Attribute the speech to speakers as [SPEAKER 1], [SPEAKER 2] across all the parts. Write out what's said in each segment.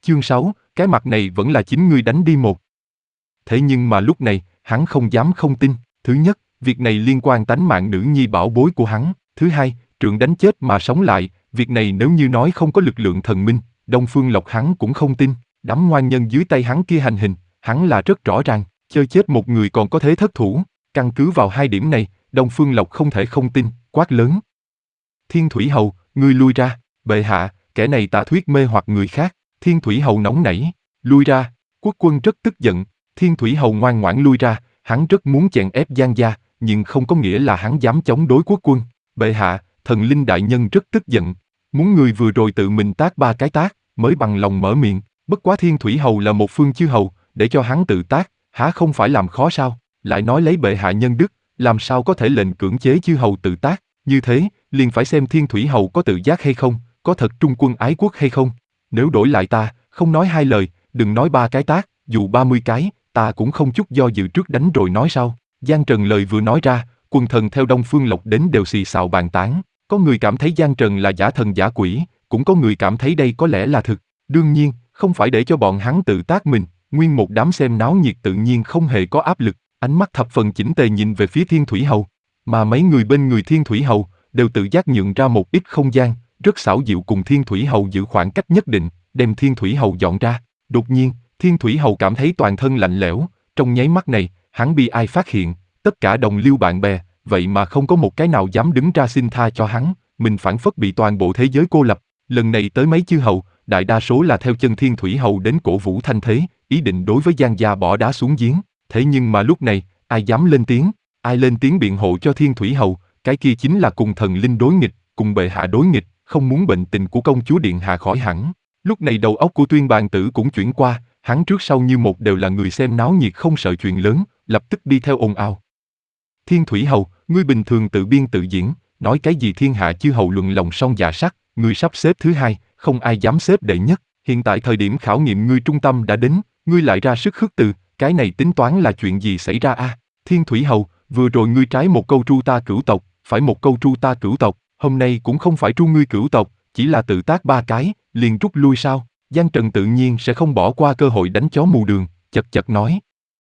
[SPEAKER 1] Chương 6, cái mặt này vẫn là chính ngươi đánh đi một. Thế nhưng mà lúc này, hắn không dám không tin. Thứ nhất, việc này liên quan tánh mạng nữ nhi bảo bối của hắn. Thứ hai, trượng đánh chết mà sống lại, việc này nếu như nói không có lực lượng thần minh, Đông Phương Lộc hắn cũng không tin. Đám ngoan nhân dưới tay hắn kia hành hình, hắn là rất rõ ràng, chơi chết một người còn có thể thất thủ. Căn cứ vào hai điểm này, Đông Phương Lộc không thể không tin, quát lớn. Thiên Thủy Hầu, ngươi lui ra, bệ hạ, kẻ này tà thuyết mê hoặc người khác. Thiên Thủy Hầu nóng nảy, lui ra. Quốc quân rất tức giận, Thiên Thủy Hầu ngoan ngoãn lui ra, hắn rất muốn chèn ép Giang gia, nhưng không có nghĩa là hắn dám chống đối quốc quân. Bệ hạ, thần linh đại nhân rất tức giận, muốn người vừa rồi tự mình tác 3 cái tác, mới bằng lòng mở miệng. Bất quá Thiên Thủy Hầu là một phương chư hầu, để cho hắn tự tác, há không phải làm khó sao? Lại nói lấy bệ hạ nhân đức, làm sao có thể lệnh cưỡng chế chư hầu tự tác? Như thế, liền phải xem Thiên Thủy Hầu có tự giác hay không, có thật trung quân ái quốc hay không. Nếu đổi lại ta, không nói 2 lời, đừng nói 3 cái tác, dù 30 cái, ta cũng không chút do dự trước đánh rồi nói sau. Giang Trần lời vừa nói ra, quần thần theo Đông Phương Lộc đến đều xì xào bàn tán. Có người cảm thấy Giang Trần là giả thần giả quỷ, cũng có người cảm thấy đây có lẽ là thực. Đương nhiên, không phải để cho bọn hắn tự tác mình, nguyên một đám xem náo nhiệt tự nhiên không hề có áp lực, ánh mắt thập phần chỉnh tề nhìn về phía Thiên Thủy Hầu. Mà mấy người bên người Thiên Thủy Hầu, đều tự giác nhượng ra một ít không gian, rất xảo diệu cùng Thiên Thủy Hầu giữ khoảng cách nhất định, đem Thiên Thủy Hầu dọn ra. Đột nhiên, Thiên Thủy Hầu cảm thấy toàn thân lạnh lẽo, trong nháy mắt này, hắn bị ai phát hiện, tất cả đồng liêu bạn bè, vậy mà không có một cái nào dám đứng ra xin tha cho hắn, mình phảng phất bị toàn bộ thế giới cô lập. Lần này tới mấy chư hầu, đại đa số là theo chân Thiên Thủy Hầu đến cổ vũ thanh thế, ý định đối với Giang gia bỏ đá xuống giếng. Thế nhưng mà lúc này, ai dám lên tiếng, ai lên tiếng biện hộ cho Thiên Thủy Hầu, cái kia chính là cùng thần linh đối nghịch, cùng bệ hạ đối nghịch, không muốn bệnh tình của công chúa điện hạ khỏi hẳn. Lúc này đầu óc của Tuyên Bàn Tử cũng chuyển qua, hắn trước sau như một đều là người xem náo nhiệt không sợ chuyện lớn, lập tức đi theo ồn ào. Thiên Thủy Hầu, ngươi bình thường tự biên tự diễn, nói cái gì thiên hạ chư hầu luận lòng song dạ sắc, ngươi sắp xếp thứ hai, không ai dám xếp đệ nhất. Hiện tại thời điểm khảo nghiệm ngươi trung tâm đã đến, ngươi lại ra sức khước từ, cái này tính toán là chuyện gì xảy ra a? Thiên Thủy Hầu, vừa rồi ngươi trái một câu tru ta cửu tộc, phải một câu tru ta cửu tộc, hôm nay cũng không phải tru ngươi cửu tộc, chỉ là tự tác 3 cái, liền rút lui sao? Giang Trần tự nhiên sẽ không bỏ qua cơ hội đánh chó mù đường, chật chật nói.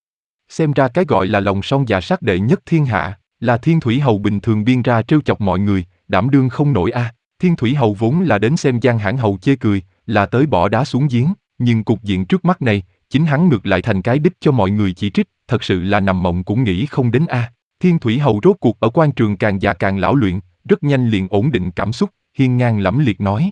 [SPEAKER 1] Xem ra cái gọi là lòng song dạ sắc đệ nhất thiên hạ, là Thiên Thủy Hầu bình thường biên ra trêu chọc mọi người, đảm đương không nổi a. Thiên Thủy Hầu vốn là đến xem Giang Hãn Hầu chê cười, là tới bỏ đá xuống giếng, nhưng cục diện trước mắt này, chính hắn ngược lại thành cái đích cho mọi người chỉ trích, thật sự là nằm mộng cũng nghĩ không đến a. Thiên Thủy Hầu rốt cuộc ở quan trường càng già càng lão luyện, rất nhanh liền ổn định cảm xúc, hiên ngang lẫm liệt nói.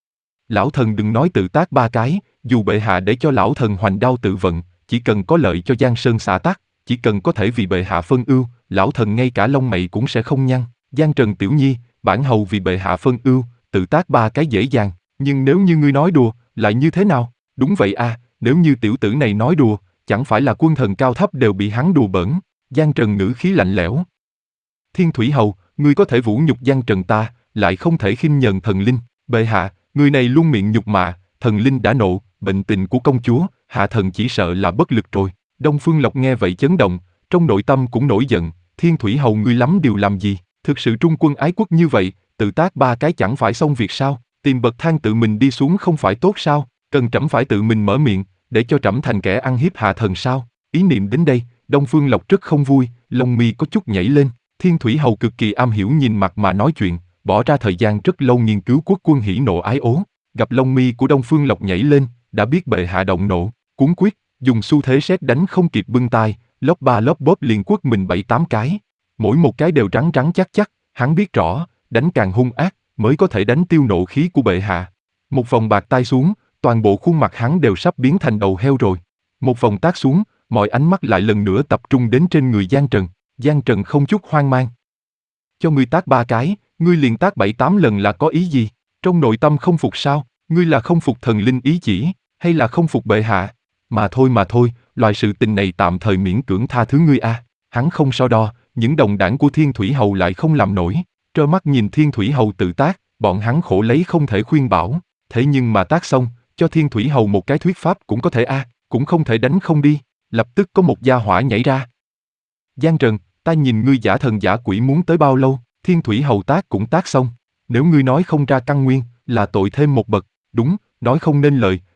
[SPEAKER 1] Lão thần đừng nói tự tác 3 cái, dù bệ hạ để cho lão thần hoành đao tự vận, chỉ cần có lợi cho Giang Sơn xã tắc, chỉ cần có thể vì bệ hạ phân ưu, lão thần ngay cả lông mày cũng sẽ không nhăn. Giang Trần tiểu nhi, bản hầu vì bệ hạ phân ưu, tự tác 3 cái dễ dàng, nhưng nếu như ngươi nói đùa, lại như thế nào? Đúng vậy a, nếu như tiểu tử này nói đùa, chẳng phải là quân thần cao thấp đều bị hắn đùa bỡn. Giang Trần ngữ khí lạnh lẽo. Thiên Thủy Hầu, ngươi có thể vũ nhục Giang Trần ta, lại không thể khinh nhờn thần linh. Bệ hạ, người này luôn miệng nhục mạ, thần linh đã nộ, bệnh tình của công chúa, hạ thần chỉ sợ là bất lực rồi. Đông Phương Lộc nghe vậy chấn động, trong nội tâm cũng nổi giận. Thiên Thủy Hầu ngươi lắm điều làm gì? Thực sự trung quân ái quốc như vậy, tự tác 3 cái chẳng phải xong việc sao? Tìm bậc thang tự mình đi xuống không phải tốt sao? Cần trẫm phải tự mình mở miệng, để cho trẫm thành kẻ ăn hiếp hạ thần sao? Ý niệm đến đây, Đông Phương Lộc rất không vui, lông mi có chút nhảy lên. Thiên Thủy Hầu cực kỳ am hiểu nhìn mặt mà nói chuyện, bỏ ra thời gian rất lâu nghiên cứu quốc quân hỉ nộ ái ố. Gặp lông mi của Đông Phương Lộc nhảy lên, đã biết bệ hạ động nộ, cuốn quyết, dùng xu thế sét đánh không kịp bưng tai, lốp ba lốp bốp liền quất mình 7-8 cái. Mỗi một cái đều rắn rắn chắc chắc, hắn biết rõ, đánh càng hung ác, mới có thể đánh tiêu nộ khí của bệ hạ. Một vòng bạc tai xuống, toàn bộ khuôn mặt hắn đều sắp biến thành đầu heo rồi. Một vòng tác xuống, mọi ánh mắt lại lần nữa tập trung đến trên người Giang Trần. Giang Trần không chút hoang mang. Cho ngươi tác 3 cái, ngươi liền tác 7-8 lần là có ý gì? Trong nội tâm không phục sao? Ngươi là không phục thần linh ý chỉ, hay là không phục bệ hạ? Mà thôi, loại sự tình này tạm thời miễn cưỡng tha thứ ngươi a. Hắn không so đo, những đồng đảng của Thiên Thủy Hầu lại không làm nổi, trơ mắt nhìn Thiên Thủy Hầu tự tác, bọn hắn khổ lấy không thể khuyên bảo. Thế nhưng mà tác xong, cho Thiên Thủy Hầu một cái thuyết pháp cũng có thể a, cũng không thể đánh không đi. Lập tức có một gia hỏa nhảy ra. Giang Trần, ta nhìn ngươi giả thần giả quỷ muốn tới bao lâu? Thiên Thủy Hầu tác cũng tác xong. Nếu ngươi nói không ra căn nguyên, là tội thêm một bậc. Đúng, nói không nên lời,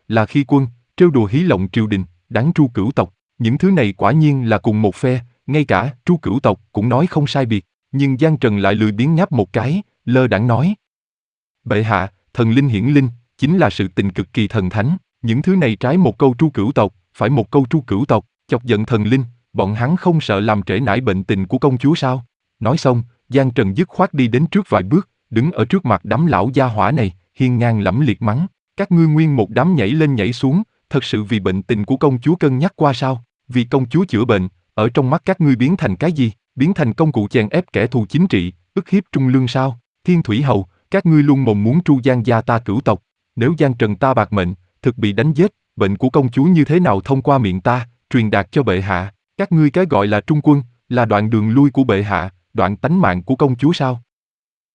[SPEAKER 1] là khi quân, trêu đùa hí lộng triều đình, đáng tru cửu tộc. Những thứ này quả nhiên là cùng một phe, ngay cả tru cửu tộc cũng nói không sai biệt. Nhưng Giang Trần lại lười biếng ngáp một cái, lơ đãng nói. Bệ hạ, thần linh hiển linh, chính là sự tình cực kỳ thần thánh. Những thứ này trái một câu tru cửu tộc, phải một câu tru cửu tộc, chọc giận thần linh, bọn hắn không sợ làm trễ nải bệnh tình của công chúa sao? Nói xong, Giang Trần dứt khoát đi đến trước vài bước, đứng ở trước mặt đám lão gia hỏa này, hiên ngang lẫm liệt mắng. Các ngươi nguyên một đám nhảy lên nhảy xuống, thật sự vì bệnh tình của công chúa cân nhắc qua sao? Vì công chúa chữa bệnh, ở trong mắt các ngươi biến thành cái gì? Biến thành công cụ chèn ép kẻ thù chính trị, ức hiếp trung lương sao? Thiên Thủy Hầu, các ngươi luôn mong muốn tru Giang gia ta cửu tộc. Nếu Giang Trần ta bạc mệnh, thực bị đánh giết, bệnh của công chúa như thế nào thông qua miệng ta, truyền đạt cho bệ hạ? Các ngươi cái gọi là trung quân, là đoạn đường lui của bệ hạ, đoạn tánh mạng của công chúa sao?